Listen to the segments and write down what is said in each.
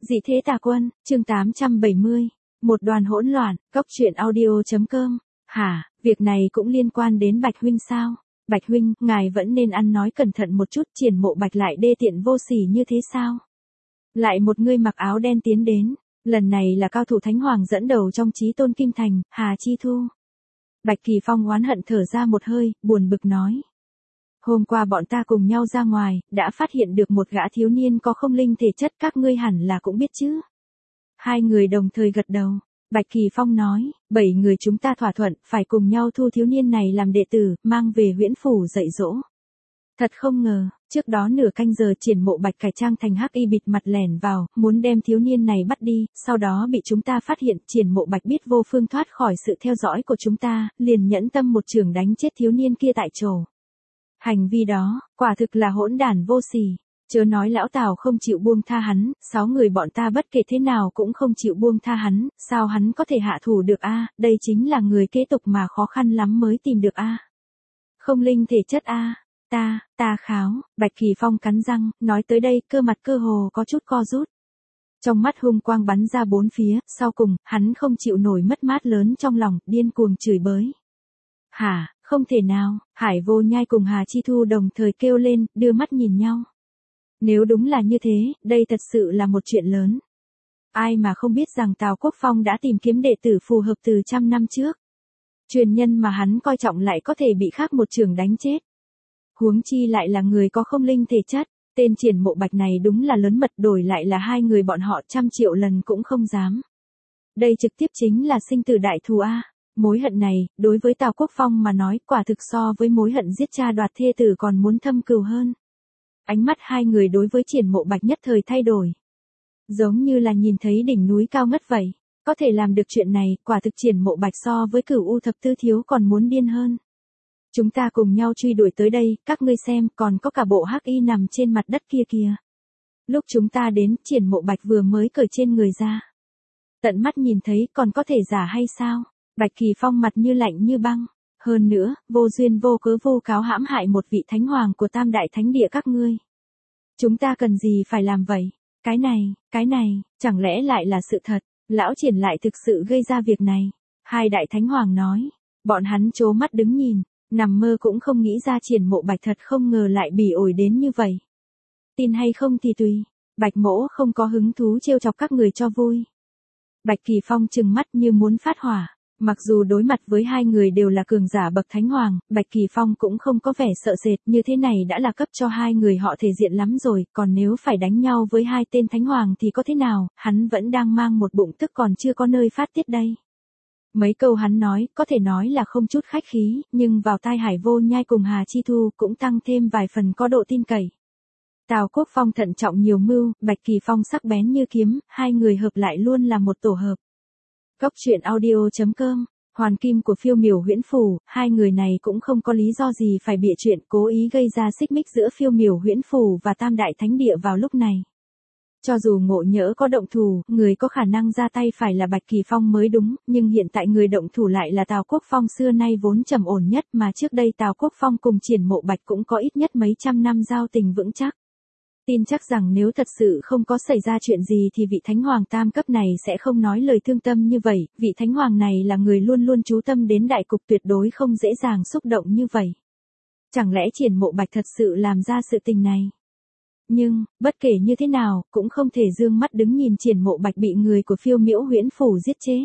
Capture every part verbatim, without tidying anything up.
Dị thế tà quân, chương tám trăm bảy mươi. Một đoàn hỗn loạn, góc truyện audio.com. Hả, việc này cũng liên quan đến Bạch huynh sao? Bạch huynh, ngài vẫn nên ăn nói cẩn thận một chút, Triển Mộ Bạch lại đê tiện vô sỉ như thế sao? Lại một người mặc áo đen tiến đến, lần này là cao thủ Thánh Hoàng dẫn đầu trong Chí Tôn Kim Thành, Hà Chi Thu. Bạch Kỳ Phong oán hận thở ra một hơi, buồn bực nói. Hôm qua bọn ta cùng nhau ra ngoài, đã phát hiện được một gã thiếu niên có không linh thể chất, các ngươi hẳn là cũng biết chứ. Hai người đồng thời gật đầu. Bạch Kỳ Phong nói, bảy người chúng ta thỏa thuận, phải cùng nhau thu thiếu niên này làm đệ tử, mang về Huyễn Phủ dạy dỗ. Thật không ngờ, trước đó nửa canh giờ Triển Mộ Bạch cải trang thành hắc y bịt mặt lẻn vào, muốn đem thiếu niên này bắt đi, sau đó bị chúng ta phát hiện. Triển Mộ Bạch biết vô phương thoát khỏi sự theo dõi của chúng ta, liền nhẫn tâm một chưởng đánh chết thiếu niên kia tại chỗ. Hành vi đó, quả thực là hỗn đản vô sỉ. Chớ nói lão Tào không chịu buông tha hắn, sáu người bọn ta bất kể thế nào cũng không chịu buông tha hắn, sao hắn có thể hạ thủ được a? Đây chính là người kế tục mà khó khăn lắm mới tìm được a. Không linh thể chất a, ta, ta kháo. Bạch Kỳ Phong cắn răng, nói tới đây, cơ mặt cơ hồ có chút co rút. Trong mắt hung quang bắn ra bốn phía, sau cùng, hắn không chịu nổi mất mát lớn trong lòng, điên cuồng chửi bới. Hả, không thể nào, Hải Vô Nhai cùng Hà Chi Thu đồng thời kêu lên, đưa mắt nhìn nhau. Nếu đúng là như thế, đây thật sự là một chuyện lớn. Ai mà không biết rằng Tào Quốc Phong đã tìm kiếm đệ tử phù hợp từ trăm năm trước. Truyền nhân mà hắn coi trọng lại có thể bị khác một chưởng đánh chết. Huống chi lại là người có không linh thể chất, tên Triển Mộ Bạch này đúng là lớn mật, đổi lại là hai người bọn họ trăm triệu lần cũng không dám. Đây trực tiếp chính là sinh tử đại thù a. Mối hận này, đối với Tào Quốc Phong mà nói, quả thực so với mối hận giết cha đoạt thê tử còn muốn thâm cừu hơn. Ánh mắt hai người đối với Triển Mộ Bạch nhất thời thay đổi. Giống như là nhìn thấy đỉnh núi cao ngất vậy. Có thể làm được chuyện này, quả thực Triển Mộ Bạch so với Cửu U Thập Tư Thiếu còn muốn điên hơn. Chúng ta cùng nhau truy đuổi tới đây, các ngươi xem, còn có cả bộ hắc y nằm trên mặt đất kia kìa. Lúc chúng ta đến, Triển Mộ Bạch vừa mới cởi trên người ra. Tận mắt nhìn thấy, còn có thể giả hay sao? Bạch Kỳ Phong mặt như lạnh như băng. Hơn nữa, vô duyên vô cớ vô cáo hãm hại một vị thánh hoàng của Tam Đại Thánh Địa các ngươi. Chúng ta cần gì phải làm vậy? Cái này, cái này, chẳng lẽ lại là sự thật? Lão Triển lại thực sự gây ra việc này. Hai đại thánh hoàng nói. Bọn hắn trố mắt đứng nhìn, nằm mơ cũng không nghĩ ra Triển Mộ Bạch thật không ngờ lại bỉ ổi đến như vậy. Tin hay không thì tùy. Bạch mỗ không có hứng thú trêu chọc các người cho vui. Bạch Kỳ Phong trừng mắt như muốn phát hỏa. Mặc dù đối mặt với hai người đều là cường giả bậc thánh hoàng, Bạch Kỳ Phong cũng không có vẻ sợ sệt, như thế này đã là cấp cho hai người họ thể diện lắm rồi, còn nếu phải đánh nhau với hai tên thánh hoàng thì có thế nào, hắn vẫn đang mang một bụng tức còn chưa có nơi phát tiết đây. Mấy câu hắn nói, có thể nói là không chút khách khí, nhưng vào tai Hải Vô Nhai cùng Hà Chi Thu cũng tăng thêm vài phần có độ tin cậy. Tào Quốc Phong thận trọng nhiều mưu, Bạch Kỳ Phong sắc bén như kiếm, hai người hợp lại luôn là một tổ hợp. Góc truyện audio.com, Hoàn Kim của Phiêu Miểu Huyễn Phủ, hai người này cũng không có lý do gì phải bịa chuyện cố ý gây ra xích mích giữa Phiêu Miểu Huyễn Phủ và Tam Đại Thánh Địa vào lúc này. Cho dù Ngộ Nhỡ có động thủ, người có khả năng ra tay phải là Bạch Kỳ Phong mới đúng, nhưng hiện tại người động thủ lại là Tào Quốc Phong xưa nay vốn trầm ổn nhất, mà trước đây Tào Quốc Phong cùng Triển Mộ Bạch cũng có ít nhất mấy trăm năm giao tình vững chắc. Tin chắc rằng nếu thật sự không có xảy ra chuyện gì thì vị thánh hoàng tam cấp này sẽ không nói lời thương tâm như vậy, vị thánh hoàng này là người luôn luôn chú tâm đến đại cục, tuyệt đối không dễ dàng xúc động như vậy. Chẳng lẽ Triển Mộ Bạch thật sự làm ra sự tình này? Nhưng, bất kể như thế nào, cũng không thể dương mắt đứng nhìn Triển Mộ Bạch bị người của Phiêu Miểu Huyễn Phủ giết chế.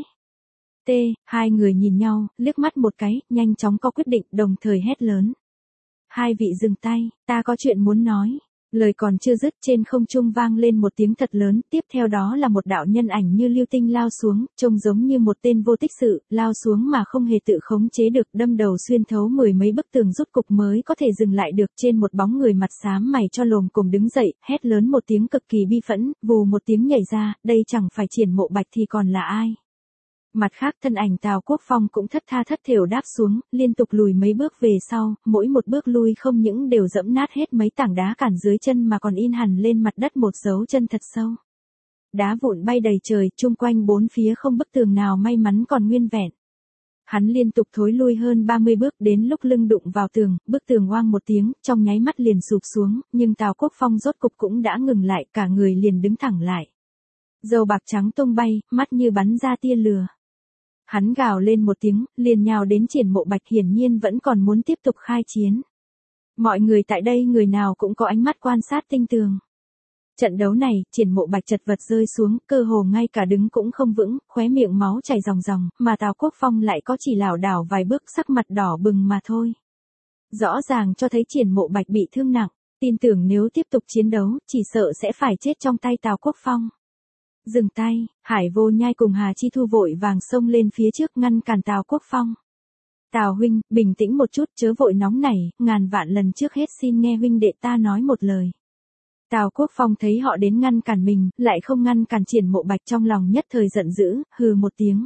T, hai người nhìn nhau, liếc mắt một cái, nhanh chóng có quyết định, đồng thời hét lớn. Hai vị dừng tay, ta có chuyện muốn nói. Lời còn chưa dứt, trên không trung vang lên một tiếng thật lớn, tiếp theo đó là một đạo nhân ảnh như lưu tinh lao xuống, trông giống như một tên vô tích sự, lao xuống mà không hề tự khống chế được, đâm đầu xuyên thấu mười mấy bức tường rút cục mới có thể dừng lại được. Trên một bóng người mặt xám mày cho lồm cồm đứng dậy, hét lớn một tiếng cực kỳ bi phẫn, vù một tiếng nhảy ra, đây chẳng phải Triển Mộ Bạch thì còn là ai. Mặt khác thân ảnh Tào Quốc Phong cũng thất tha thất thểu đáp xuống, liên tục lùi mấy bước về sau, mỗi một bước lui không những đều dẫm nát hết mấy tảng đá cản dưới chân mà còn in hẳn lên mặt đất một dấu chân thật sâu. Đá vụn bay đầy trời, chung quanh bốn phía không bức tường nào may mắn còn nguyên vẹn. Hắn liên tục thối lui hơn ba mươi bước, đến lúc lưng đụng vào tường, bức tường oang một tiếng, trong nháy mắt liền sụp xuống, nhưng Tào Quốc Phong rốt cục cũng đã ngừng lại, cả người liền đứng thẳng lại. Râu bạc trắng tung bay, mắt như bắn ra tia lửa. Hắn gào lên một tiếng, liền nhào đến Triển Mộ Bạch, hiển nhiên vẫn còn muốn tiếp tục khai chiến. Mọi người tại đây người nào cũng có ánh mắt quan sát tinh tường. Trận đấu này, Triển Mộ Bạch chật vật rơi xuống, cơ hồ ngay cả đứng cũng không vững, khóe miệng máu chảy ròng ròng, mà Tào Quốc Phong lại có chỉ lảo đảo vài bước, sắc mặt đỏ bừng mà thôi. Rõ ràng cho thấy Triển Mộ Bạch bị thương nặng, tin tưởng nếu tiếp tục chiến đấu, chỉ sợ sẽ phải chết trong tay Tào Quốc Phong. Dừng tay, Hải Vô Nhai cùng Hà Chi Thu vội vàng xông lên phía trước ngăn cản Tào Quốc Phong. Tào huynh, bình tĩnh một chút, chớ vội nóng nảy, ngàn vạn lần trước hết xin nghe huynh đệ ta nói một lời. Tào Quốc Phong thấy họ đến ngăn cản mình, lại không ngăn cản Triển Mộ Bạch, trong lòng nhất thời giận dữ, hừ một tiếng.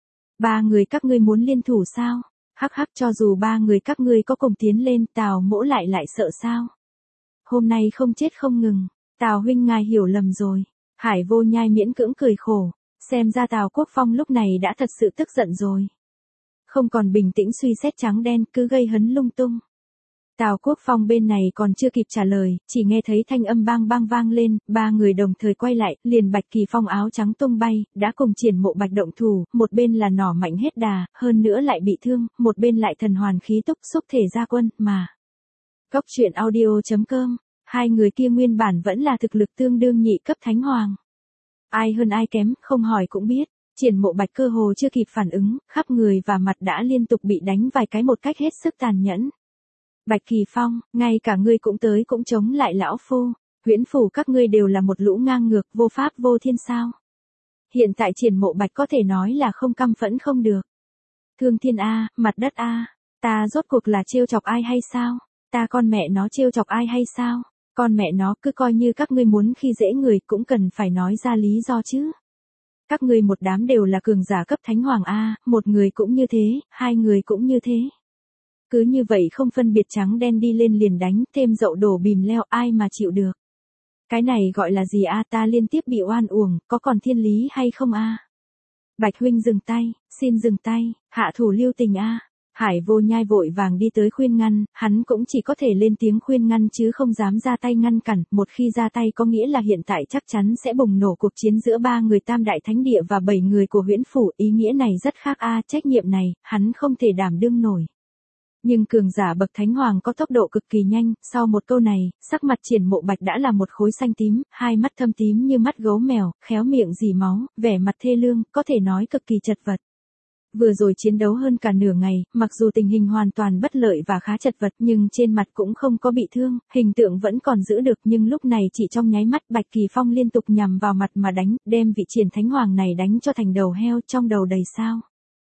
Ba người các ngươi muốn liên thủ sao? Hắc hắc, cho dù ba người các ngươi có cùng tiến lên, Tào mỗ lại lại sợ sao? Hôm nay không chết không ngừng, Tào huynh ngài hiểu lầm rồi. Hải Vô Nhai miễn cưỡng cười khổ, xem ra Tào Quốc Phong lúc này đã thật sự tức giận rồi. Không còn bình tĩnh suy xét trắng đen, cứ gây hấn lung tung. Tào Quốc Phong bên này còn chưa kịp trả lời, chỉ nghe thấy thanh âm bang bang vang lên, ba người đồng thời quay lại, liền Bạch Kỳ Phong áo trắng tung bay, đã cùng Triển Mộ Bạch động thủ, một bên là nỏ mạnh hết đà, hơn nữa lại bị thương, một bên lại thần hoàn khí túc xúc thể ra quân, mà. Cốc truyện audio chấm com, hai người kia nguyên bản vẫn là thực lực tương đương nhị cấp thánh hoàng. Ai hơn ai kém, không hỏi cũng biết. Triển Mộ Bạch cơ hồ chưa kịp phản ứng, khắp người và mặt đã liên tục bị đánh vài cái một cách hết sức tàn nhẫn. Bạch Kỳ Phong, ngay cả ngươi cũng tới cũng chống lại lão phu, huyễn phủ các ngươi đều là một lũ ngang ngược, vô pháp vô thiên sao. Hiện tại Triển Mộ Bạch có thể nói là không căm phẫn không được. Thương thiên a, mặt đất a, ta rốt cuộc là trêu chọc ai hay sao? Ta con mẹ nó trêu chọc ai hay sao? Con mẹ nó, cứ coi như các ngươi muốn khi dễ người cũng cần phải nói ra lý do chứ. Các ngươi một đám đều là cường giả cấp thánh hoàng a, một người cũng như thế, hai người cũng như thế. Cứ như vậy không phân biệt trắng đen đi lên liền đánh, thêm dậu đổ bìm leo, ai mà chịu được. Cái này gọi là gì a, ta liên tiếp bị oan uổng, có còn thiên lý hay không a? Bạch huynh dừng tay, xin dừng tay, hạ thủ lưu tình a. Hải Vô Nhai vội vàng đi tới khuyên ngăn, hắn cũng chỉ có thể lên tiếng khuyên ngăn chứ không dám ra tay ngăn cản, một khi ra tay có nghĩa là hiện tại chắc chắn sẽ bùng nổ cuộc chiến giữa ba người Tam Đại Thánh Địa và bảy người của huyễn phủ, ý nghĩa này rất khác a, trách nhiệm này, hắn không thể đảm đương nổi. Nhưng cường giả bậc thánh hoàng có tốc độ cực kỳ nhanh, sau một câu này, sắc mặt Triển Mộ Bạch đã là một khối xanh tím, hai mắt thâm tím như mắt gấu mèo, khéo miệng rỉ máu, vẻ mặt thê lương, có thể nói cực kỳ chật vật. Vừa rồi chiến đấu hơn cả nửa ngày, mặc dù tình hình hoàn toàn bất lợi và khá chật vật nhưng trên mặt cũng không có bị thương, hình tượng vẫn còn giữ được, nhưng lúc này chỉ trong nháy mắt Bạch Kỳ Phong liên tục nhằm vào mặt mà đánh, đem vị Triển Thánh Hoàng này đánh cho thành đầu heo, trong đầu đầy sao.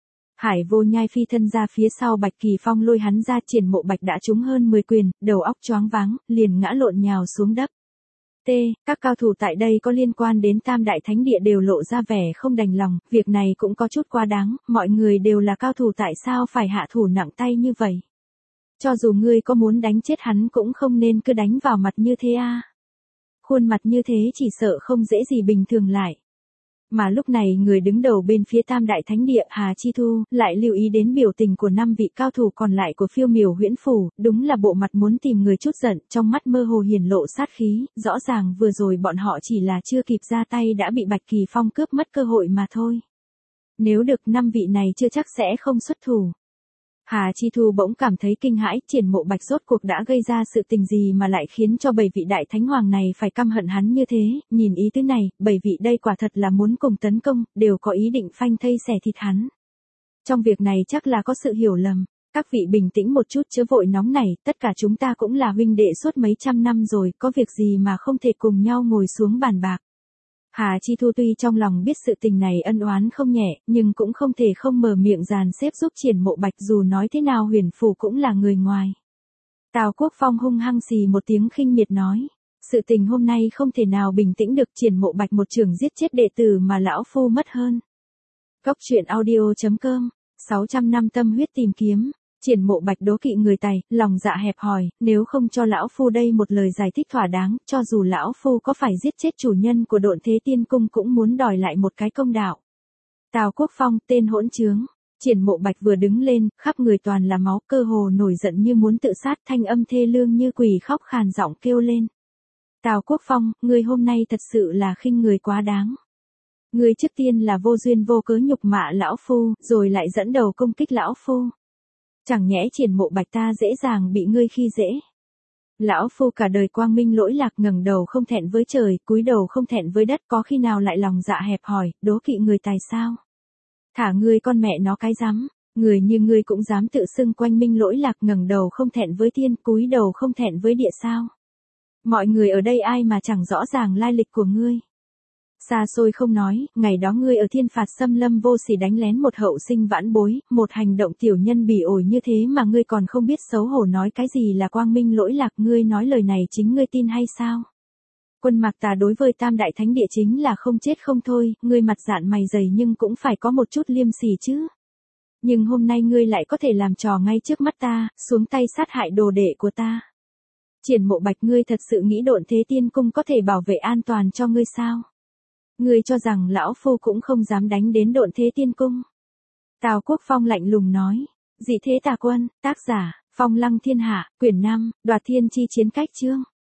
Hải Vô Nhai phi thân ra phía sau Bạch Kỳ Phong lôi hắn ra, Triển Mộ Bạch đã trúng hơn mười quyền, đầu óc choáng váng, liền ngã lộn nhào xuống đất. T, các cao thủ tại đây có liên quan đến Tam Đại Thánh Địa đều lộ ra vẻ không đành lòng, việc này cũng có chút quá đáng, mọi người đều là cao thủ tại sao phải hạ thủ nặng tay như vậy. Cho dù ngươi có muốn đánh chết hắn cũng không nên cứ đánh vào mặt như thế a. Khuôn mặt như thế chỉ sợ không dễ gì bình thường lại. Mà lúc này người đứng đầu bên phía Tam Đại Thánh Địa Hà Chi Thu lại lưu ý đến biểu tình của năm vị cao thủ còn lại của Phiêu Miểu Huyễn Phủ, đúng là bộ mặt muốn tìm người chút giận, trong mắt mơ hồ hiển lộ sát khí, rõ ràng vừa rồi bọn họ chỉ là chưa kịp ra tay đã bị Bạch Kỳ Phong cướp mất cơ hội mà thôi. Nếu được năm vị này chưa chắc sẽ không xuất thủ. Hà Chi Thu bỗng cảm thấy kinh hãi, Triển Mộ Bạch rốt cuộc đã gây ra sự tình gì mà lại khiến cho bảy vị đại thánh hoàng này phải căm hận hắn như thế, nhìn ý tứ này, bảy vị đây quả thật là muốn cùng tấn công, đều có ý định phanh thây xẻ thịt hắn. Trong việc này chắc là có sự hiểu lầm, các vị bình tĩnh một chút chớ vội nóng này, tất cả chúng ta cũng là huynh đệ suốt mấy trăm năm rồi, có việc gì mà không thể cùng nhau ngồi xuống bàn bạc. Hà Chi Thu tuy trong lòng biết sự tình này ân oán không nhẹ, nhưng cũng không thể không mở miệng dàn xếp giúp Triển Mộ Bạch, dù nói thế nào huyền phủ cũng là người ngoài. Tào Quốc Phong hung hăng xì một tiếng khinh miệt nói, sự tình hôm nay không thể nào bình tĩnh được, Triển Mộ Bạch một trường giết chết đệ tử mà lão phu mất hơn. Cốc truyện audio chấm com, sáu trăm năm tâm huyết tìm kiếm. Triển Mộ Bạch đố kỵ người tài, lòng dạ hẹp hòi, nếu không cho lão phu đây một lời giải thích thỏa đáng, cho dù lão phu có phải giết chết chủ nhân của Độn Thế Tiên Cung cũng muốn đòi lại một cái công đạo. Tào Quốc Phong, tên hỗn trướng. Triển Mộ Bạch vừa đứng lên, khắp người toàn là máu, cơ hồ nổi giận như muốn tự sát, thanh âm thê lương như quỷ khóc khàn giọng kêu lên. Tào Quốc Phong, ngươi hôm nay thật sự là khinh người quá đáng. Ngươi trước tiên là vô duyên vô cớ nhục mạ lão phu, rồi lại dẫn đầu công kích lão phu. Chẳng nhẽ Triển Mộ Bạch ta dễ dàng bị ngươi khi dễ. Lão phu cả đời quang minh lỗi lạc, ngẩng đầu không thẹn với trời, cúi đầu không thẹn với đất, có khi nào lại lòng dạ hẹp hòi, đố kỵ người tài sao? Thả ngươi con mẹ nó cái rắm, người như ngươi cũng dám tự xưng quanh minh lỗi lạc, ngẩng đầu không thẹn với thiên, cúi đầu không thẹn với địa sao? Mọi người ở đây ai mà chẳng rõ ràng lai lịch của ngươi. Xa xôi không nói, ngày đó ngươi ở thiên phạt xâm lâm vô sỉ đánh lén một hậu sinh vãn bối, một hành động tiểu nhân bỉ ổi như thế mà ngươi còn không biết xấu hổ nói cái gì là quang minh lỗi lạc, ngươi nói lời này chính ngươi tin hay sao? Quân Mạc Tà đối với Tam Đại Thánh Địa chính là không chết không thôi, ngươi mặt dạn mày dày nhưng cũng phải có một chút liêm sỉ chứ. Nhưng hôm nay ngươi lại có thể làm trò ngay trước mắt ta, xuống tay sát hại đồ đệ của ta. Triển Mộ Bạch, ngươi thật sự nghĩ Độn Thế Tiên Cung có thể bảo vệ an toàn cho ngươi sao? Ngươi cho rằng lão phu cũng không dám đánh đến Độn Thế Tiên Cung. Tào Quốc Phong lạnh lùng nói. Dị Thế Tà Quân, tác giả, Phong Lăng Thiên Hạ, quyển năm, Đoạt Thiên Chi Chiến Cách chương.